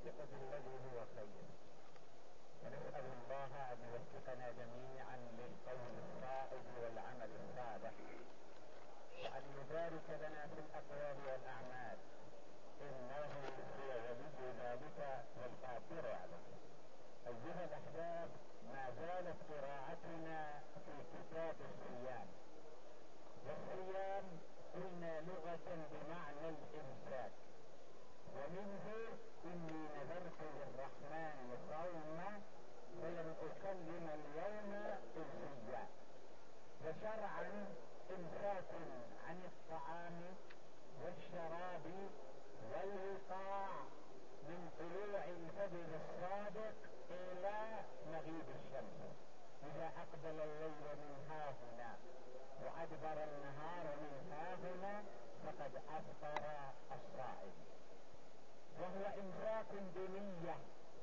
ونوفق بالذي هو خير، ونسأل الله أن يوفقنا جميعا للقول الصائب والعمل الصالح، وأن يبارك لنا في الأقوال والأعمال، إنه هو ولي ذلك والقادر عليه. أيها الأحباب، ما زالت قراءتنا في كتاب الصيام، والصيام قلنا لغة بمعنى الإمساك، ومنه إني نذرت للرحمن صوما فلن أكلم اليوم إنسيا. وشرعا إمساك عن الطعام والشراب والوقاع من طلوع الفجر الصادق إلى مغيب الشمس. إذا أقبل الليل من هاهنا وأدبر النهار من هاهنا فقد أفطر الصائم. وهو إمساك بنية.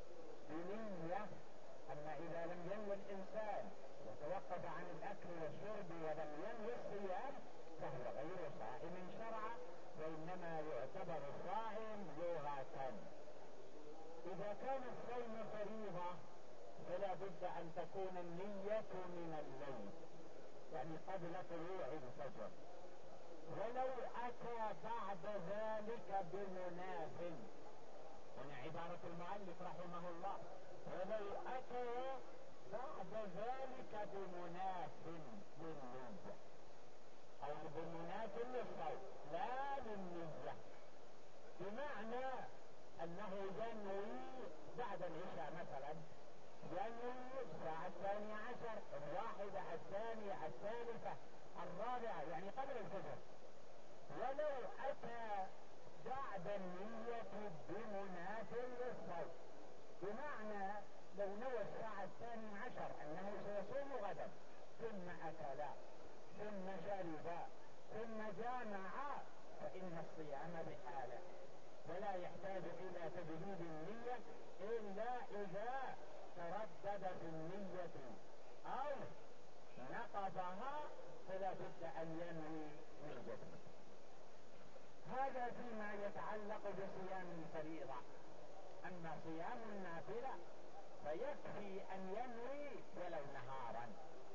أما إذا لم ينوي الإنسان وتوقف عن الأكل والشرب ولم ينوي الصيام فهو غير صائم شرعا، وإنما يعتبر صائم لغة. إذا كان الصوم فريضة فلا بد أن تكون النية من الليل، يعني قبل طلوع الفجر، ولو أتى بعد ذلك بمناف. هنا عبارة المؤلف رحمه الله، ولو أتى بعد ذلك بمناف للنية أو بمناف للصوم لا للنية، بمعنى أنه ينوي بعد العشاء مثلا، ينوي الساعة 12 الواحدة 2 3 4 يعني قبل الفجر، ولو أتى بعد النية بمناف للصوم، بمعنى لو نوى الساعة 12 أنه سيصوم غدا ثم أكل ثم شرب ثم جامع فإن الصيام بحاله، ولا يحتاج إلى تجديد النية إلا إذا تردد في النية أو نقضها فلا بد أن ينوي من جديد. هذا فيما يتعلق بصيام الفريضة. أما صيام النافلة فيكفي أن ينوي ولو نهارا.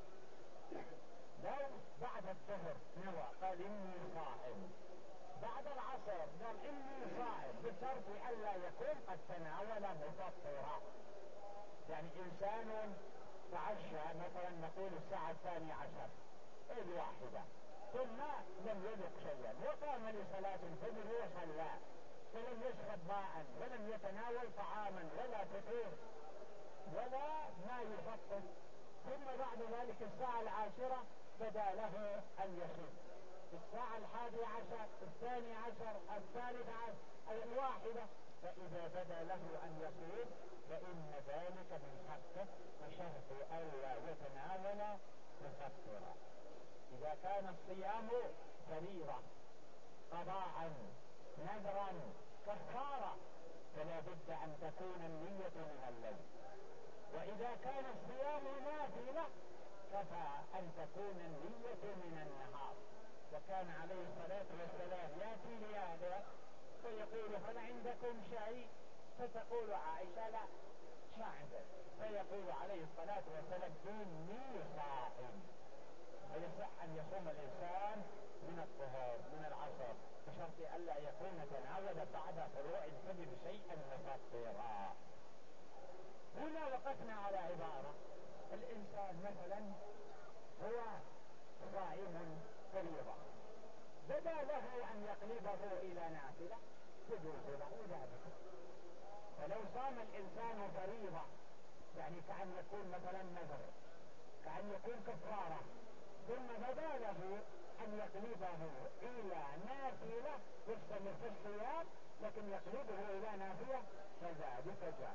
لو بعد الظهر نوى قال إني صائم، بعد العصر قال إني صائم، بشرط ألا يكون قد تناول مفطرا. يعني إنسان تعشى مثلا نقول الساعة 12 الواحدة ثم لم يذق شيئا وقام لصلاة الفجر وصلى ولم يشرب ماء ولم يتناول طعاما ولا فطور ولا ما يفطر، ثم بعد ذلك الساعة 10 بدا له أن يصوم، الساعة 11 12 13 الواحدة، فإذا بدا له أن يصوم فإن ذلك من حقه بشرط ألا يتناول مفطرا. إذا كان الصيام فريضة قضاء نذرا كفارة فلا بد أن تكون النية من الليل، وإذا كان الصيام نافلة كفى أن تكون النية من النهار. وكان عليه الصلاة والسلام يأتي لهذا فيقول هل عندكم شيء؟ فتقول عائشة لا ما عندك، فيقول عليه الصلاة والسلام إني صائم. فيصح أن يصوم الإنسان من الظهر من العصر بشرط ألا يكون تناول بعد طلوع الفجر شيئا مفطرا. هنا وقفنا على عبارة الإنسان مثلا هو صائم فريضة بدا له أن يقلبه إلى نافلة يجوز له ذلك. فلو صام الإنسان فريضة يعني كأن يكون مثلا نذر كأن يكون كفارة ثم بدا له أن يقلبه إلى نافلة يستمر في الصيام لكن يقلبه إلى نافلة فذلك جاء.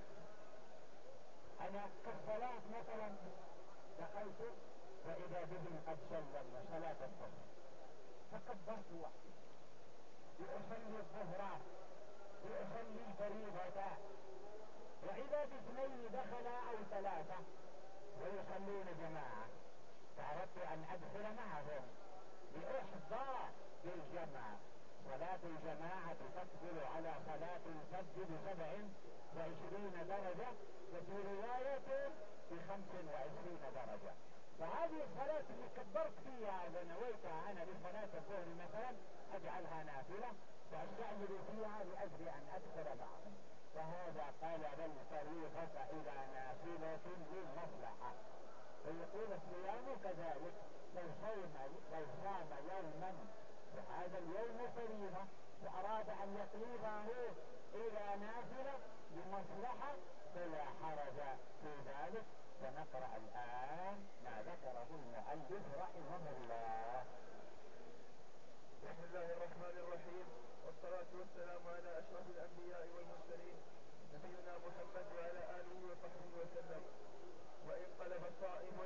أنا كالصلاة مثلا دخلت وإذا بهم قد سلمنا صلاة الظهر فكبرت وحدي لأصلي الظهر لأصلي الفريضة، وإذا باثنين دخل أو 3 ويصلون جماعة فأردت أن أدخل معهم لأحظى بالجمع صلاة الجماعة تقبل على صلاة الفجر ب27 درجة، وفي رواية ب25 درجة. فهذه الصلاة اللي كبرت فيها ونويتها أنا لصلاة الظهر مثلا أجعلها نافلة وأستعجل فيها لأجل أن أدخل معهم، فهذا قلب الفريضة إلى نافلة للمصلحة. ويقول الصيام كذلك، لو صام يوما وهذا اليوم فريضة وأراد أن يقلبه إلى نافلة لمصلحة فلا حرج في ذلك. فنقرأ الآن ما ذكره المؤلف رحمه الله. بسم الله الرحمن الرحيم، والصلاة والسلام على أشرف الأنبياء والمرسلين نبينا محمد وعلى آله وصحبه وسلم. وإن قلب صائم،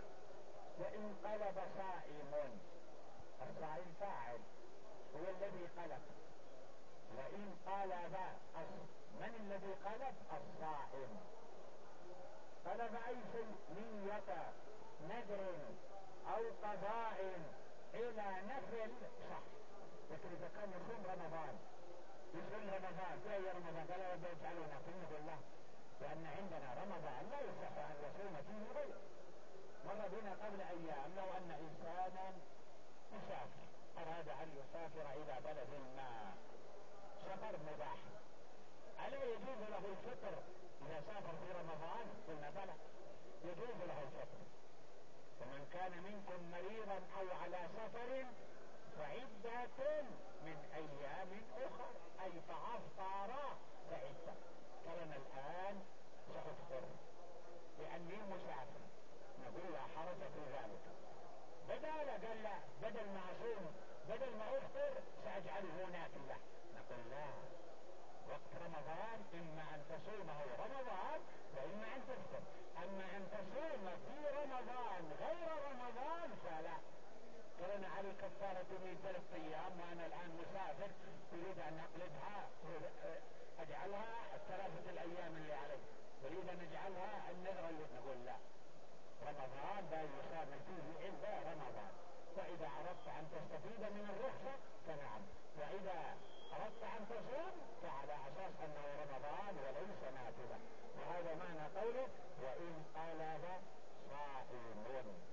الصائم فاعل هو الذي قلب. وإن قلب من الذي قلب؟ الصائم. قلب أي شيء، نية نذر أو قضاء إلى نفل صح. لكن إذا كان يصوم رمضان في أي رمضان قال يبدأ يجعلوا نفل نقول له، لأن عندنا رمضان لا يصح أن يصوم فيه غير. مر بنا قبل أيام لو أن إنسانا مسافر أراد أن يسافر إلى بلد ما، سفر مباح، ألا يجوز له الفطر إذا سافر في رمضان؟ قلنا بلى، يجوز له الفطر. ومن كان منكم مريضا أو على سفر فعدة من أيام أخر، أي فأفطر فعدة. قالنا الآن سأفطر لأني مسافر، نقول لا حرج في ذلك. قال لا، بدل ما أصوم بدل ما أفطر سأجعله نافلة، نقول لا، وقت رمضان إما أن تصومه رمضان وإما أن تفطر. أما أن تصوم في رمضان غير رمضان فلا. قالنا علي كفارة من 3 أيام وأنا الآن مسافر أريد أن أقلبها، أجعلها 3 الأيام اللي علي، أريد أن أجعلها النذر اللي نقول لا، رمضان لا يسافر فيه إلا رمضان. فإذا أردت أن تستفيد من الرخصة فنعم، وإذا أردت أن تصوم فعلى أساس أنه رمضان وليس نافلة. وهذا معنى قوله وإن قلب صائم.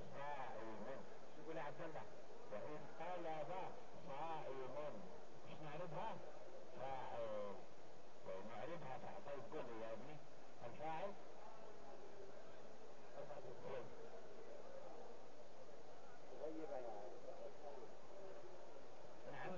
يقول عبد الله وإن قلب صائم، مش نعرفها فاعل، ونعرفها فاعل. طيب قل لي يا ابني الفاعل. نعم،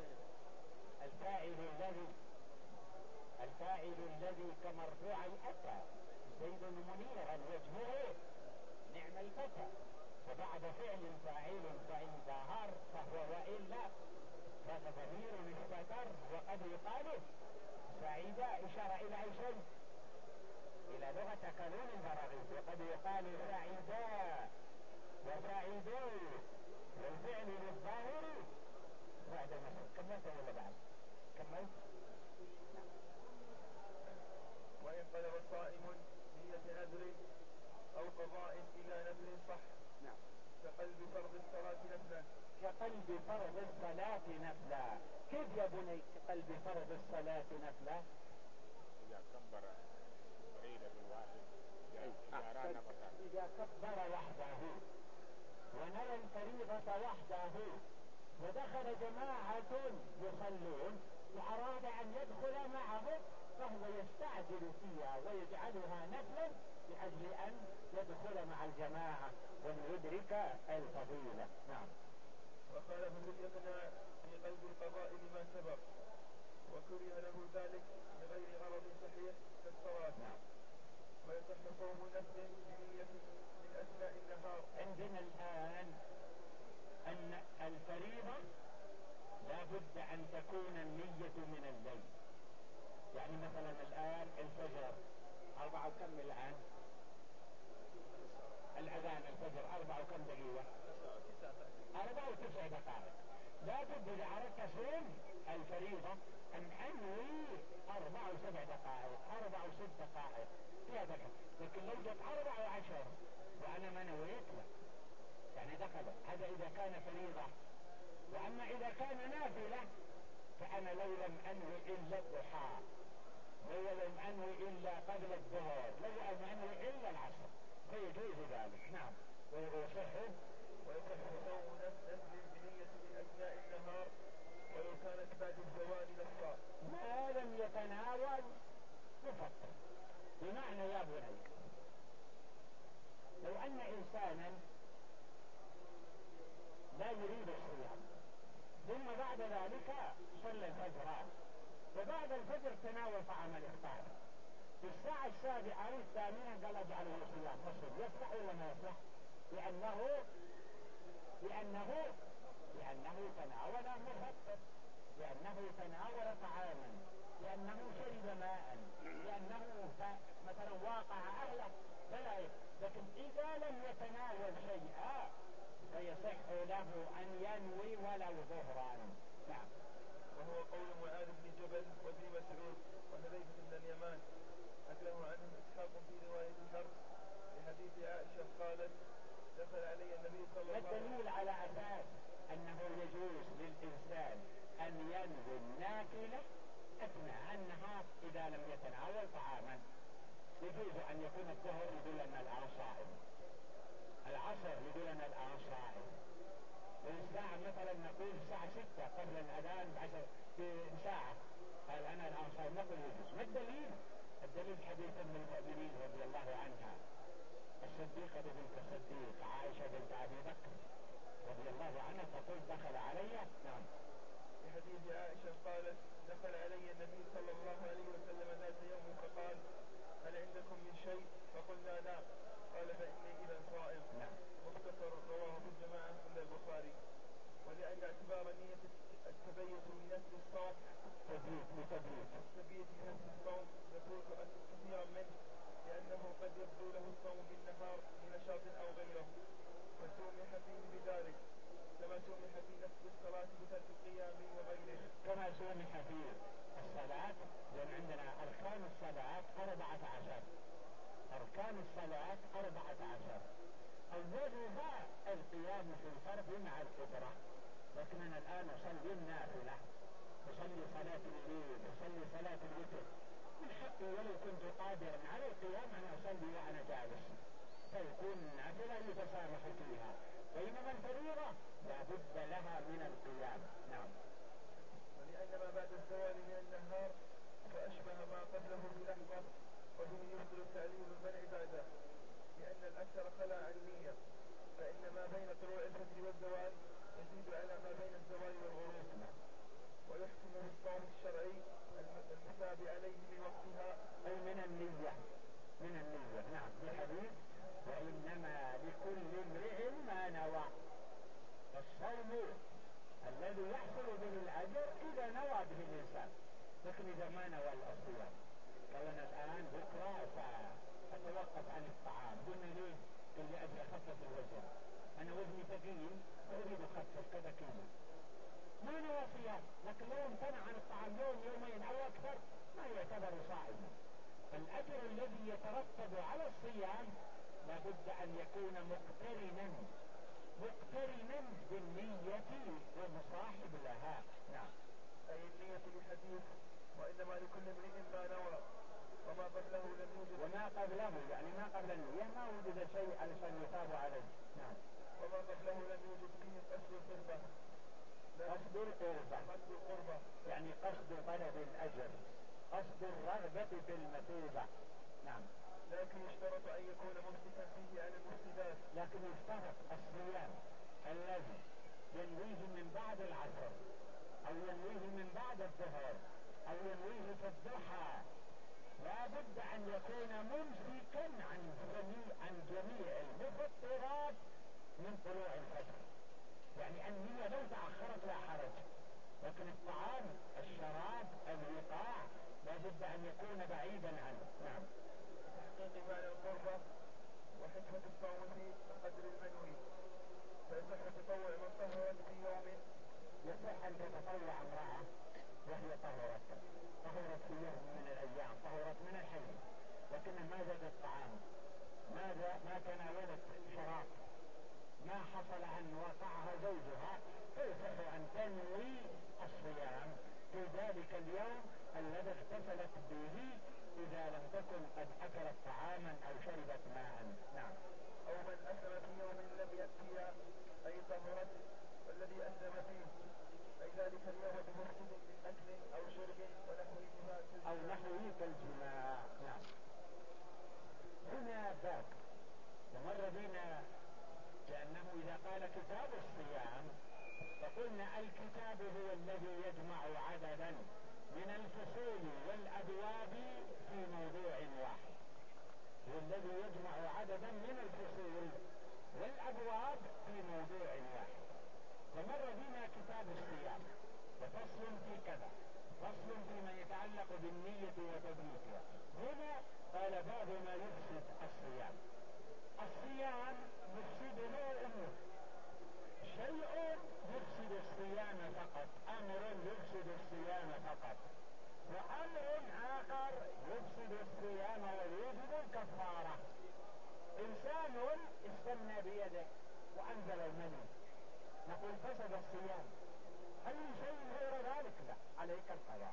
الفاعل الذي كمرفوع أتى زيد منيرا وجهه نعم الفتى، وبعد فعل فاعل فإن ظهر فهو وإلا فضمير استتر. وقد يقال سعيد إشارة إلى أي شيء؟ إلى لغة قانون البراغيث. وقد يقال سعيدا وسعيدو، والفعل للظاهر بعد مثل. كملت ولا بعد؟ كملت. وإن قلب صائم نية نذر أو قضاء إلى نفل صح. نعم. كقلب فرض الصلاة نفلا. كقلب فرض الصلاة نفلا. كيف يا بني كقلب فرض الصلاة نفلا؟ إذا كبر فريضة الواحد إذا كبر وحده ونوى الفريضة وحده ودخل جماعة يصلون وأراد أن يدخل معه فهو يستعجل فيها ويجعلها نفلا لأجل أن يدخل مع الجماعة وليدرك الفضيلة. نعم. وخالف الإقناع في قلب القضاء لما سبق، وكره له ذلك لغير غرض صحيح كالصلاة. نعم. ويصح صوم نفل بنية من أثناء النهار. عندنا الآن أن الفريضة لا بد أن تكون النية من الليل. يعني مثلا الآن الفجر 4 وكم الآن؟ الأذان الفجر 4 وكم دقيقة؟ 4 و9 دقائق. لا بد إذا أردت تصوم الفريضة أن أنوي 4 و7 دقائق، 4 و6 دقائق فيها دقائق. لكن لو جت 4 و10 وأنا ما نويت يعني دخل. هذا إذا كان فريضة. وأما إذا كان نافلة فأنا لو لم أنوي إلا الضحى، لو لم أنوي إلا قبل الظهر، لو لم أنوي إلا العصر فيجوز ذلك. نعم. ويصح صوم نفل بنية من أثناء النهار ولو كانت بعد الزوال نصا ما لم يتناول مفطر. بمعنى يا بني، لو أن إنسانا لا يريد الصيام ثم بعد ذلك صلى الفجر وبعد الفجر تناول طعام الإفطار في الساعة 7 أو 8 قال اجعله صيام مصر، يصلح ولا ما يصلح؟ لأنه تناول مفطر، لأنه تناول طعاما، لأنه شرب ماء، لأنه مثلا واقع أهله فلا. لكن إذا لم يتناول شيئا فيصح له أن ينوي ولو ظهرا. نعم. وهو قول معاذ بن جبل وابن مسعود وحذيفة بن اليمان، أكله عنهم إسحاق في رواية حرب لحديث عائشة قالت دخل علي النبي صلى الله عليه وسلم. الدليل على أساس أنه يجوز للإنسان أن ينوي النافلة أثناء النهار إذا لم يتناول طعاما. يجوز أن يكون الظهر يدل أن الآن صائم، العصر يدل أن الآن صائم، الساعة مثلا نقول الساعة 6 قبل الأذان بساعة قال أنا الآن صائم، نقول يجوز. ما الدليل؟ الدليل حديث من المؤمنين رضي الله عنها الصديقة بنت الصديق عائشة بنت أبي بكر رضي الله عنها تقول دخل علي. نعم. في حديث عائشة قالت دخل علي النبي صلى الله عليه وسلم ذات يوم فقال هل عندكم من شيء؟ فقلنا لا، قال فإني إذا صائم. نعم. مختصر رواه في الجماعة إلا البخاري. ولأن اعتبار نية التبيت لنفس الصوم التبيت لنفس الصوم يفوت كثيرا منه، لأنه قد يبدو له الصوم بالنهار لنشاط أو غيره، فسمح فيه بذلك كما سمح في نفس الصلاة بترك القيام وغيره. كما سمح في الصلاة، لأن عندنا أركان الصلاة 14. أركان الصلاة 14 أولها القيام في الفرض مع القدرة. لكننا الآن نصلي النافلة، نصلي صلاة الليل، نصلي صلاة الوتر، من حقي ولو كنت قادرا على القيام أنا أصلي وأنا جالس، فيكون النافلة يتسامح فيها، بينما الفريضة لا بد لها من القيام. نعم. ولأن ما بعد الزوال من النهار فأشبه ما قبله بلحظة، وبه يبطل تعليل المنع بعده، لأن الأكثر خلا عن نية، فإن ما بين طلوع الفجر والزوال يزيد على ما بين الزوال والغروب. ويحكم بالصوم الشرعي المثاب عليه من وقتها أي من النية. نعم. بحديث وإنما لكل امرئ ما نوى، الصوم الذي يحصل به الأجر إذا نوى به الإنسان. لكن إذا ما نوى الصيام قال أنا الآن بكرة سأتوقف عن الطعام، قلنا ليه؟ قل لأجل أخفف الوزن، أنا وزني ثقيل أريد أخفف كذا كيلو، ما نوى صيام. لكن لو امتنع عن الطعام يوم يومين أو أكثر ما يعتبر صائما. الأجر الذي يترتب على الصيام لابد أن يكون مقترنا بالنية ومصاحب لها. نعم. أي النية لحديث وإنما لكل امرئ ما نوى، وما قبله لم يوجد، وما قبله يعني ما قبل النية ما وجد شيء علشان يثاب عليه. نعم. وما قبله لم يوجد فيه قصد القربة. قصد القربة يعني قصد طلب الأجر، قصد الرغبة في المثوبة. نعم. لكن يشترط أن يكون ممسكا فيه عن المفسدات. لكن يشترط الصيام الذي ينويه من بعد العصر أو ينويه من بعد الظهر أو ينويه في الضحى لا بد أن يكون ممسكا عن جميع المفطرات من طلوع الفجر. يعني النية لو تأخرت لا حرج، لكن الطعام، الشراب، الوقاع لا بد أن يكون بعيدا عنه. نعم. تحقيق معنى القربة وحكمة الصوم في قدر المنوي. فيصح تطوع من طهرت في يوم. يصح أن تتطوع امرأة وهي طهرت في يوم من الأيام، طهرت من الحيض، لكنها ما زادت طعام، ما تناولت شراب، ما حصل أن وقعها زوجها، فيصح أن تنوي الصيام في ذلك اليوم الذي اغتسلت به إذا لم تكن قد أكلت طعاما أو شربت ماء. نعم. أو من أسلم في يوم لم يأتي أي طهرت والذي أسلم فيه أي ذلك اليوم بمفسد من أكل أو شرب أو نحوه كالجماع. نعم. هنا باب ومر بنا لأنه إذا قال كتاب الصيام فقلنا الكتاب هو الذي يجمع عددا من الفصول والأبواب في موضوع واحد، هو الذي يجمع عددا من الفصول والأبواب في موضوع واحد. فمر بنا كتاب الصيام وفصل في كذا، فصل فيما يتعلق بالنية وتدريكها. هنا قال باب ما يفسد الصيام. الصيام يفسده أمور، شيء يفسد الصيام فقط، أمر يفسد الصيام فقط، وأمر آخر يفسد الصيام ويوجب الكفارة. إنسان استنى بيده وأنزل المني، نقول فسد الصيام. أي شيء غير ذلك لا، عليك القضاء.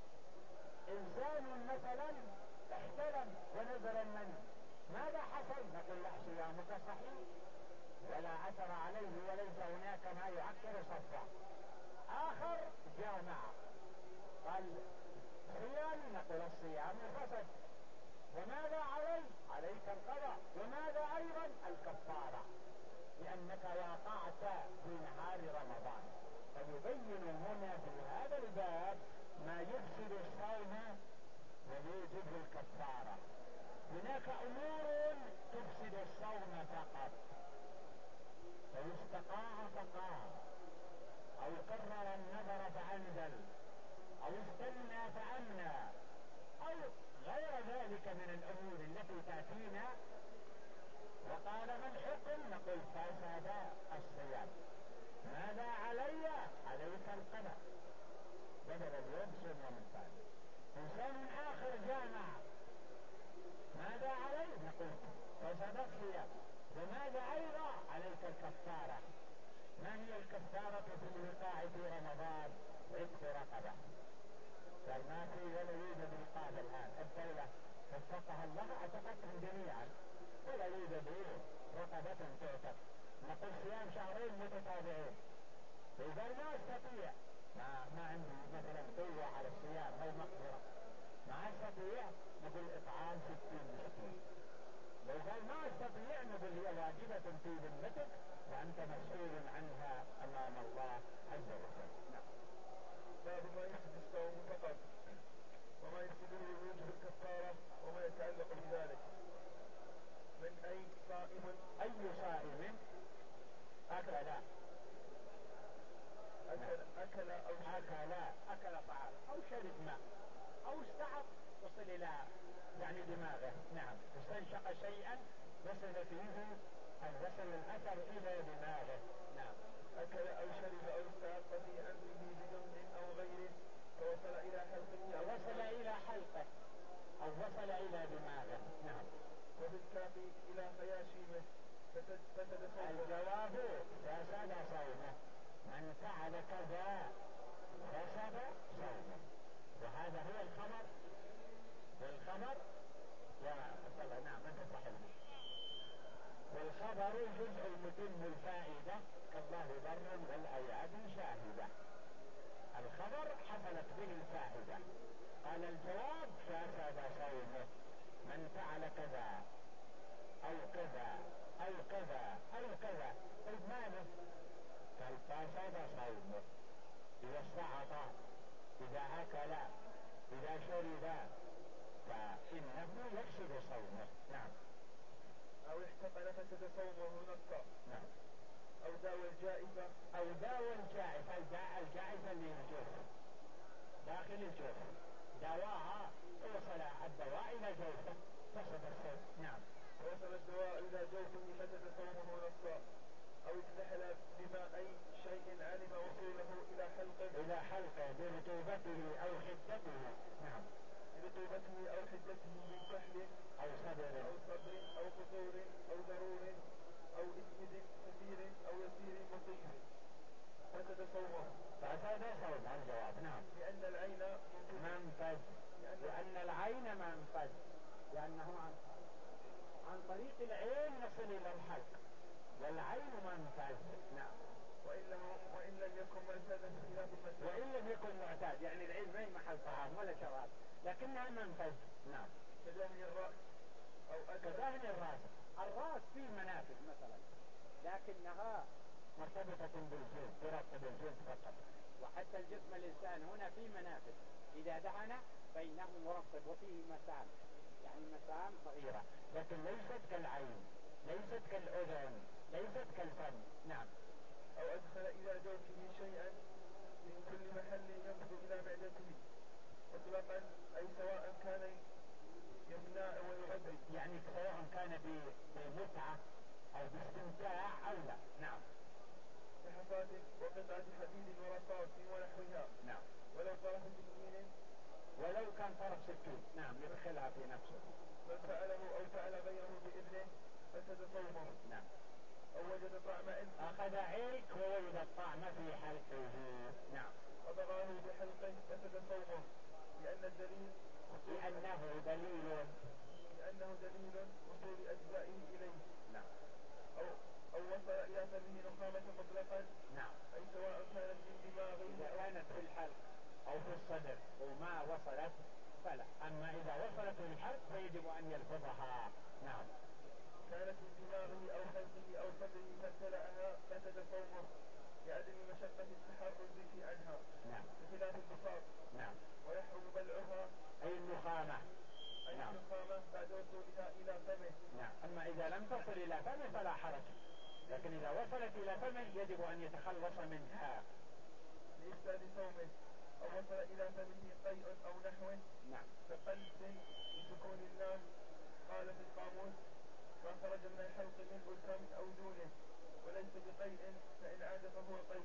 إنسان مثلا احتلم ونزل المني، ماذا حصل؟ نقول لا، صيامك صحيح ولا أثر عليه وليس هناك ما يعكر صفه. آخر جامع قال صيامي، نقول الصيام فسد، وماذا عليه؟ عليك القضاء. وماذا أيضا؟ الكفارة، لأنك وقعت في نهار رمضان. فيبين هنا في هذا الباب ما يفسد الصوم ويوجب الكفارة. هناك أمور تفسد الصوم فقط، لو استقاع فقاع، أو قرر النذر فأنزل، أو استنى فأمنى، أو غير ذلك من الأمور التي تأتينا. وقال ما الحكم؟ نقول فسد الصيام. ماذا علي؟ عليك القضاء، بدل اليوم صوم يوم ثاني. إنسان آخر جامع، ماذا عليه؟ نقول فسد الصيام. وماذا أيضا؟ عليك الكفارة. ما هي الكفارة في الوقاع في رمضان؟ عتق رقبة. قال ما في ولا يوجد رقاب الآن، الدولة وفقها الله اعتقتهم جميعا، ولا يوجد رقبة تعتق. نقول صيام شهرين متتابعين، إذا ما استطيع، ما عندي مثلا قوة على الصيام أو مقدرة، ما استطيع، نقول إطعام 60 مسكين. لو قال ما استطيع، نقول هي واجبة في ذمتك وأنت مسؤول عنها أمام الله عز وجل. نعم. باب ما يفسد الصوم فقط وما يفسده يوجب الكفارة وما يتعلق بذلك. من أي صائم؟ أي صائم أكل أكل طعام أو شرب ماء أو استعط وصل إلى يعني دماغه. نعم. استنشق شيئا وصل فيه وصل الأثر إلى دماغه. نعم. أكل أو شرب أو استعط في أنفه بدهن أو غيره فوصل إلى حلقه أو وصل إلى حلقه أو وصل إلى دماغه. نعم. وفي الكاف إلى خياشيمه فسد صومه. الجواب فسد صومه. من فعل كذا فسد صومه. وهذا هو الخبر. والخبر يا عبد الله، نعم أنت صاحبنا. والخبر جزء متم الفائدة كالله بر والأياد شاهدة. الخبر حصلت به الفائدة. قال الجواب فسد صومه. من فعل كذا أو كذا أو كذا أو كذا، طيب ماذا؟ قال فسد صومه. إذا استعط، إذا أكل، إذا شرب، فإنه يفسد صومه. نعم. أو احتقن فسد صومه نصا. نعم. أو داوى الجائفة. أو داوى الجائفة. الجائفة اللي الجوف داخل الجوف، دواها وصل الدواء إلى جوفه فسد الصوم. نعم. وصل الدواء إلى جوفه فسد صومه نصا. أو اكتحل بماء شيء علم وصوله إلى حلقه برطوبته أو حدته. نعم. برطوبته أو حدته من كحل أو صبر أو قصور أو ضرور أو إسكد كثير أو يسير مطيب فسد صومه. فسد صومه. الجواب نعم. لأن العين منفذ؟ لأن العين منفذ، لأنه عن طريق العين نصل إلى الحلق، والعين منفذ. نعم. وإن لم يكن معتادا بخلاف المسام. وإن لم يكن معتاد، يعني العين ما هي محل طعام ولا شراب، لكنها منفذ. نعم. كدهن الرأس أو كدهن الرأس. الرأس فيه منافذ مثلا، لكنها مرتبطة بالجلد، ترتب الجلد فقط. وحتى الجسم الإنسان هنا فيه منافذ، إذا دهن فإنه مرطب وفيه مسام، يعني مسام صغيرة، لكن ليست كالعين، ليست كالأذن، ليست كالفم. نعم. أو أدخل إلى جوفه شيئا من كل محل ينفذ إلى معدته مطلقا، أي سواء كان يمنع ويغذي، يعني سواء كان بمتعة أو باستمتاع أو لا. نعم. كحفاة وقطعة حديد ورصاص ونحوها. نعم. ولو طرف سكين، ولو كان طرف سكين. نعم، يدخلها في نفسه. من فعله أو فعل غيره بإذنه فسد صومه. نعم. أو وجد طعم إنس، أخذ عيك ووجد الطعم في حلقه. نعم. وضغاه بحلقه فسد صومه، لأنه دليل وصول أجزائه إليه. نعم. أو وصل إلى فمه نخامة مطلقا. نعم. أي سواء كانت من دماغه إذا كانت في الحلق أو في الصدر وما وصلت فلا، أما إذا وصلت للحلق فيجب أن يلفظها. نعم. كانت من دماغه أو خلقه أو صدره فابتلعها فسد صومه، لعدم مشقة التحرز عنها. نعم. بخلاف البساط. نعم. ويحرم بلعها أي النخامة. أي نعم. النخامة بعد وصولها إلى فمه. نعم. أما إذا لم تصل إلى فمه فلا حرج، لكن إذا وصلت إلى فمه يجب أن يتخلص منها لإفساد صومه. أو وصل إلى فمه قيء أو نحوه. نعم. كقلب بسكون اللام. قال في القاموس: ما خرج من الحلق ملء الفم أو دونه، وليس بقيء، فإن عاد فهو قيء.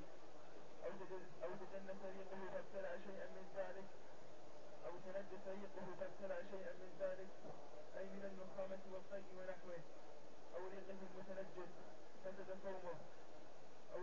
أو تجنس ريقه فابتلع شيئا من ذلك، أو تنجس ريقه فابتلع شيئا من ذلك، أي من النخامة والقيء ونحوه، أو ريقه المتنجس فسد صومه. أو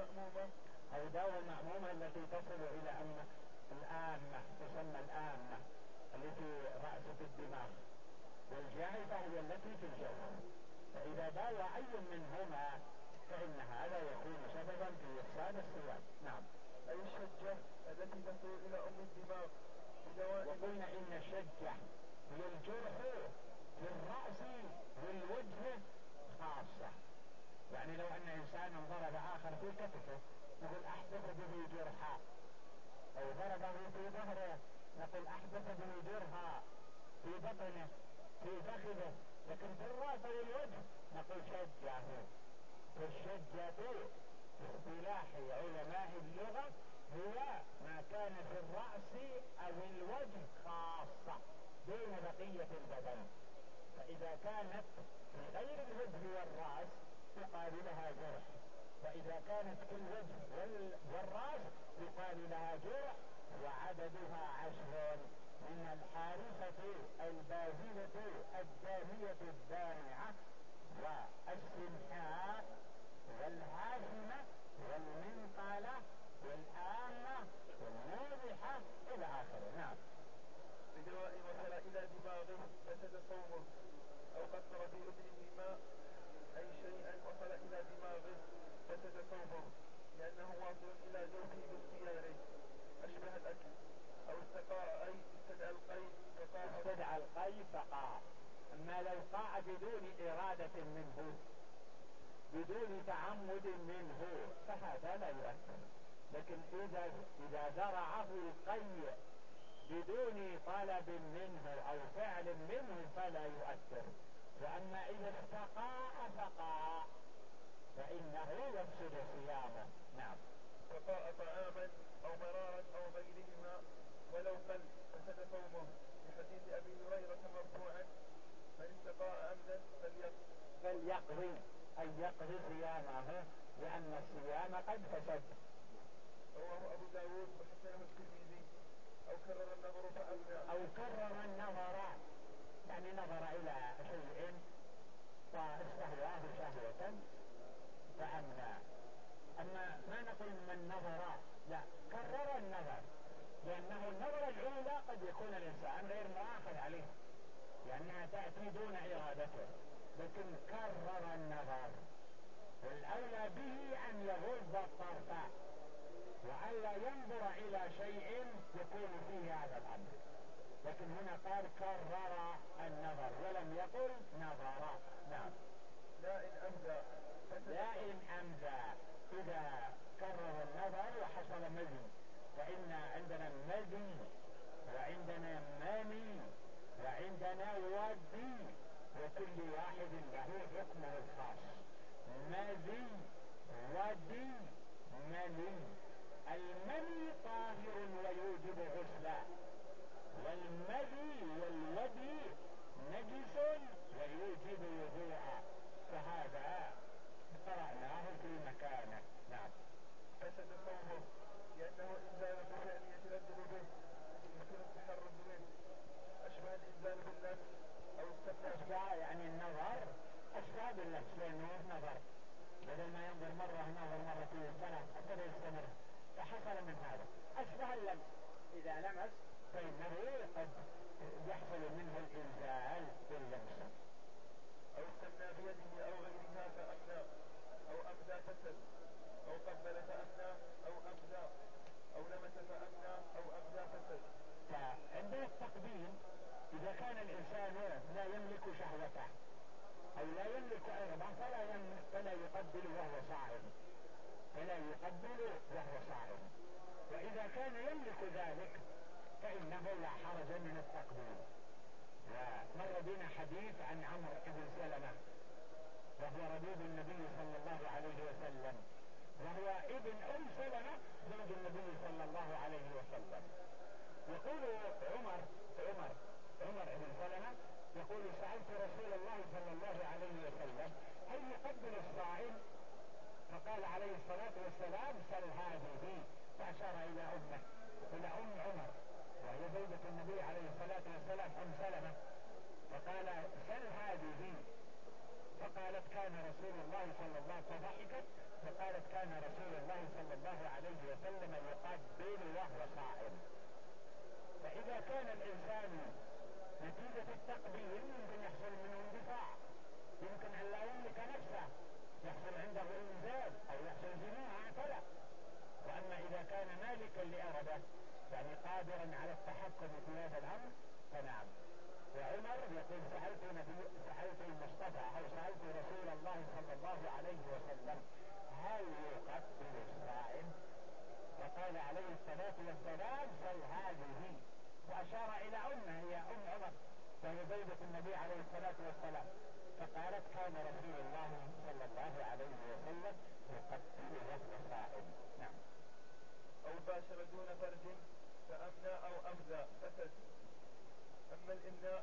داوى المأمومة التي تصل إلى أن الآمة، تسمى الآمة التي رأسة الدماغ، والجائفة هي التي في الجوف، فإذا داوى أي منهما فإن هذا يكون سببا في إفساد الصيام. نعم. أي الشجة التي تصل إلى الدماغ. وقلنا إن الشجة هي الجرح في الرأس والوجه خاصة، يعني لو أن إنسان ضرب آخر في كتفه نقول أحدث به جرحا، أو ضربه في ظهره نقول أحدث به جرحا، في بطنه، في فخذه، لكن في الرأس والوجه نقول شجه. فالشجة في اصطلاح علماء اللغة هي ما كان في الرأس أو الوجه خاصة دون بقية البدن، فإذا كانت في غير الوجه والرأس يقال لها جرح، وإذا كانت في الوجه والرأس يقال لها جرح. وعددها 10: من الحارسة البازلة الدامية الدامعة، والسمحاء، والهاشمة، والمنقلة، والآمة، والناضحة إلى آخره. نعم. بدواء وصل إلى دماغه فسد صومه. أو قطر في أذنه ماء، أي شيئا وصل إلى دماغه فسد صومه، لأنه واصل إلى جوفه باختياره، أشبه الأكل. أو استقاء، أي استدعى القيء فقاع. أما لو قاع بدون إرادة منه، بدون تعمد منه، فهذا لا يؤثر. لكن إذا زرعه القيء بدون طلب منه أو فعل منه فلا يؤثر. وأما إذا استقاء فقاع فإنه يفسد صيامه. نعم. استقاء طعاما أو مرارا أو غيرهما ولو قل فسد صومه، لحديث أبي هريرة مرفوعا: من استقاء عمدا فليقضي، أي يقضي صيامه، لأن الصيام قد فسد. رواه أبو داود وحسنه الترمذي. أو كرر النظر فأمنى، أو كرر النظر، يعني نظر إلى شيء واستهواه شهوة فأمنى. أما ما نقول من نظر، لا، كرر النظر، لأنه النظر الأولى قد يكون الإنسان غير مؤاخذ عليه لأنها تأتي دون إرادته، لكن كرر النظر، والأولى به أن يغض الطرف وألا ينظر إلى شيء يكون فيه هذا الأمر، لكن هنا قال كرر النظر ولم يقل نظر. نعم. لا إن أمدى لا إن أمدى، إذا كرر النظر وحصل مزي، فإن عندنا مزي وعندنا ماني وعندنا ودي، وكل واحد له حكمه الخاص. مزي، ودي، مني. المني طاهر ويوجب غسلا، والمذي والودي نجس ويوجب وضوءا، فهذا قرأناه في مكانه. نعم. فسد صومه لأنه إنزال بفعل يتردد به يمكن التحرز منه، أشبه الإنزال باللمس أو السمنة. أشبه يعني النظر أشبه باللمس، لأنه نظر بدل ما ينظر مرة نظر مرة في السنة حتى يستمر، فحصل من هذا أشبه اللمس. إذا لمس فإنه قد يحصل منه الإنزال باللمس. أو استمنى بيده أو غيرها فأمنى، أو أمدى فسد، أو قبل فأمنى، أو أمدى، أو لمس فأمنى، أو أمدى فسد. فعندنا التقبيل إذا كان الإنسان لا يملك شهوته أو لا يملك عرضه فلا يقبل وهو صائم، وإذا كان يملك ذلك فإنه لا حرج من التقبيل. ومر بنا حديث عن عمرو بن سلمة وهو ربيب النبي صلى الله عليه وسلم، وهو ابن سلمة زوج النبي صلى الله عليه وسلم. يقول عمر بن سلمة يقول سألت رسول الله صلى الله عليه وسلم هل يقبل الصائم؟ فقال عليه الصلاة والسلام سل هذه، فأشار إلى أمه، إلى عمر وهي زوجة النبي عليه الصلاة والسلام سلمة، فقال سل هذه، فقالت كان رسول الله صلى الله عليه وسلم، فضحكت فقالت كان رسول الله صلى الله عليه وسلم يقبل وهو صائم. فإذا كان الإنسان نتيجة التقبيل يمكن يحصل منه اندفاع، يمكن أن لا يملك نفسه، يحصل عنده إنزال أو يحصل جنوع فلا. وأما إذا كان مالكا لأرده يعني قادرا على التحكم في هذا الأمر فنعم. وعمر يقول سألت المصطفى أو سألت رسول الله صلى الله عليه وسلم هل يقبل الصائم؟ فقال عليه الصلاة والسلام سل هذه، وأشار إلى أمه هي عمر وهي زوجة النبي عليه الصلاة والسلام، فقالت كان رسول الله صلى الله عليه وسلم يقبل وهو صائم. نعم. أو باشر دون فرج فأمنى أو أمذى فسد. أما الإمناء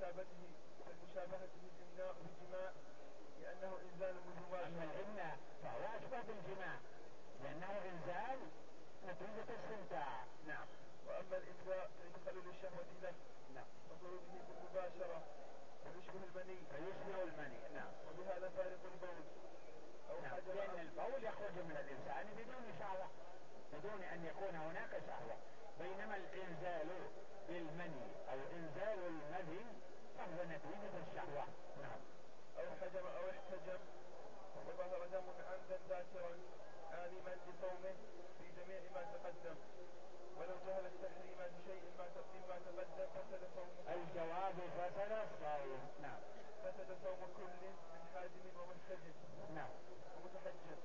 فلمشابهته الإمناء بالجماع لأنه إنزال مباشر. أما الإمناء فهو أشبه بالجماع لأنه إنزال نتيجة استمتاع. نعم. وأما الإمذاء فيدخل للشهوة له. نعم. وخروجه بالمباشرة ويشبه المني. نعم. وبهذا فارق البول أو نعم. حجر لأن البول يخرج من الإنسان بدون شهوة، بدون أن يكون هناك شهوة، بينما الإنزال بالمني أو إنزال المذي فهو نتيجة الشهوة. نعم. أو حجر أو احتجم وظهر دم عمدا ذاكرا عالما بصومه في جميع ما تقدم، ولو جهل التحريم بشيء مما تقدم فسد صومه. الجواب فسد الصوم. نعم. فسد صوم كل من حاجم ومحتجم. نعم. ومتحجم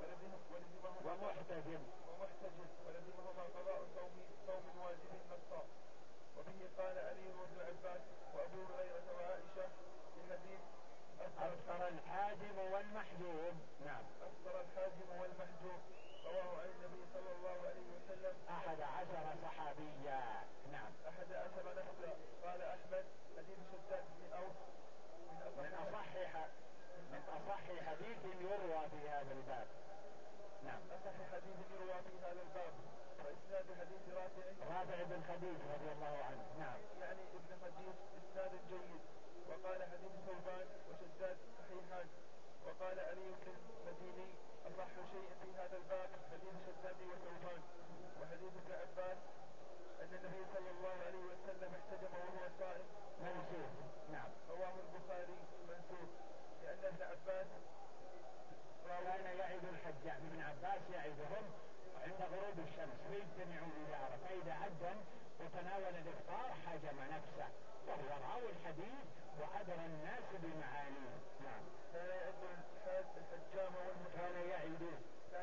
ولزمهما قضاء صوم واجب نصا. وبه قال علي وابن عباس وابو هريره وعائشه في حديث أفطر الحاجم والمحجوم. نعم. أفطر الحاجم والمحجوم، رواه عن النبي صلى الله عليه وسلم 11 صحابيا. نعم. 11 نفسا. قال أحمد حديث شداد بن أوس من أصح حديث يروى في هذا الباب. نعم. أصح حديث يروى في هذا الباب. وإسناد حديث رافع بن خديج رضي الله عنه. نعم. يعني ابن خديج إسناد جيد. وقال حديث ثوبان وشداد صحيحان. وقال علي بن المديني أصح شيء في هذا الباب حديث شداد وثوبان. وحديث ابن عباس أن النبي صلى الله عليه عباس كان يعد الحجاج ابن عباس يعدهم عند غروب الشمس ويجتمعون إلى عرفة، فإذا أذن وتناول الإفطار حجم نفسه، وهو راوي الحديث وأدرى الناس بمعانيه. نعم. كان يعد الحجام والمحاجم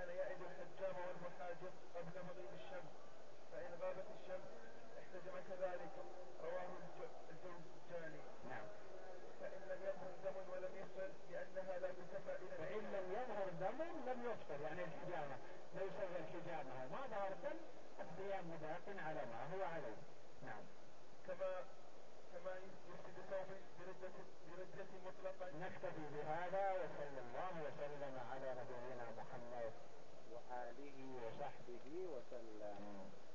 قبل مغيب الشمس، فإن غابت الشمس احتجم كذلك. رواه الجوزجاني. نعم. فإن لم يظهر دم ولم يفطر لأنها لا تسمى إلى فإن لم يظهر دم لم يفطر، يعني الحجامة لو سوى الحجامة وما ظهر دم الصيام باق على ما هو عليه. نعم. كما يفسد صومه بردة مطلقا. نكتفي بهذا، وصلى الله وسلم على نبينا محمد وآله وصحبه وسلم.